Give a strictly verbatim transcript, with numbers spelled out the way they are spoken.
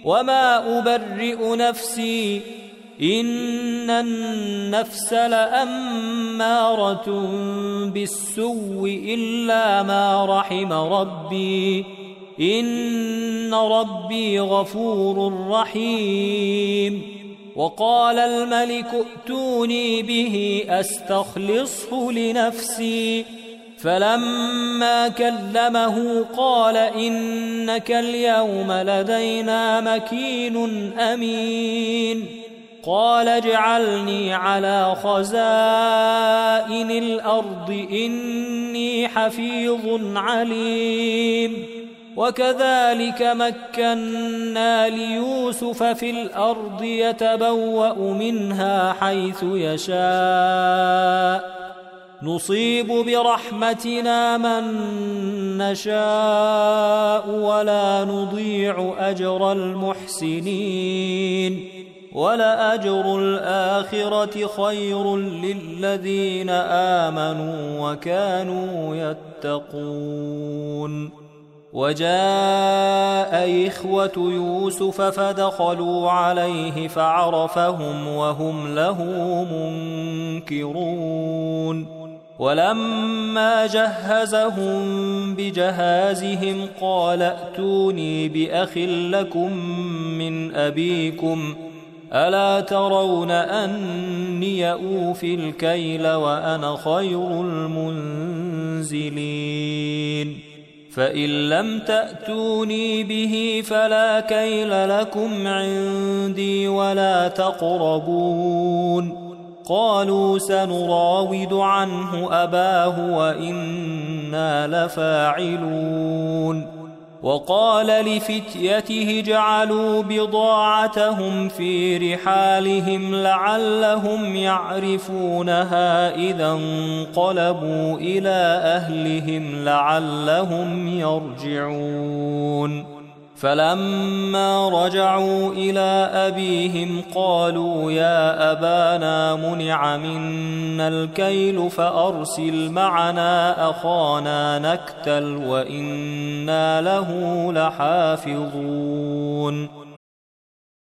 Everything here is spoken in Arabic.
وما أبرئ نفسي إن النفس لأمارة بالسوء إلا ما رحم ربي إن ربي غفور رحيم. وقال الملك ائتوني به أستخلصه لنفسي فلما كلمه قال إنك اليوم لدينا مكين أمين. قال اجعلني على خزائن الأرض إني حفيظ عليم. وكذلك مكنا ليوسف في الأرض يتبوأ منها حيث يشاء نصيب برحمتنا من نشاء ولا نضيع أجر المحسنين ولأجر الآخرة خير للذين آمنوا وكانوا يتقون. وجاء إخوة يوسف فدخلوا عليه فعرفهم وهم له منكرون. ولما جهزهم بجهازهم قال ائتوني بأخ لكم من أبيكم ألا ترون أني أوفي الكيل وأنا خير المنزلين. فإن لم تأتوني به فلا كيل لكم عندي ولا تقربون. قالوا سنراود عنه أباه وإنا لفاعلون. وقال لفتيته اجعلوا بضاعتهم في رحالهم لعلهم يعرفونها إذا انقلبوا إلى أهلهم لعلهم يرجعون. فلما رجعوا إلى أبيهم قالوا يا أبانا منع منا الكيل فأرسل معنا أخانا نكتل وإنا له لحافظون.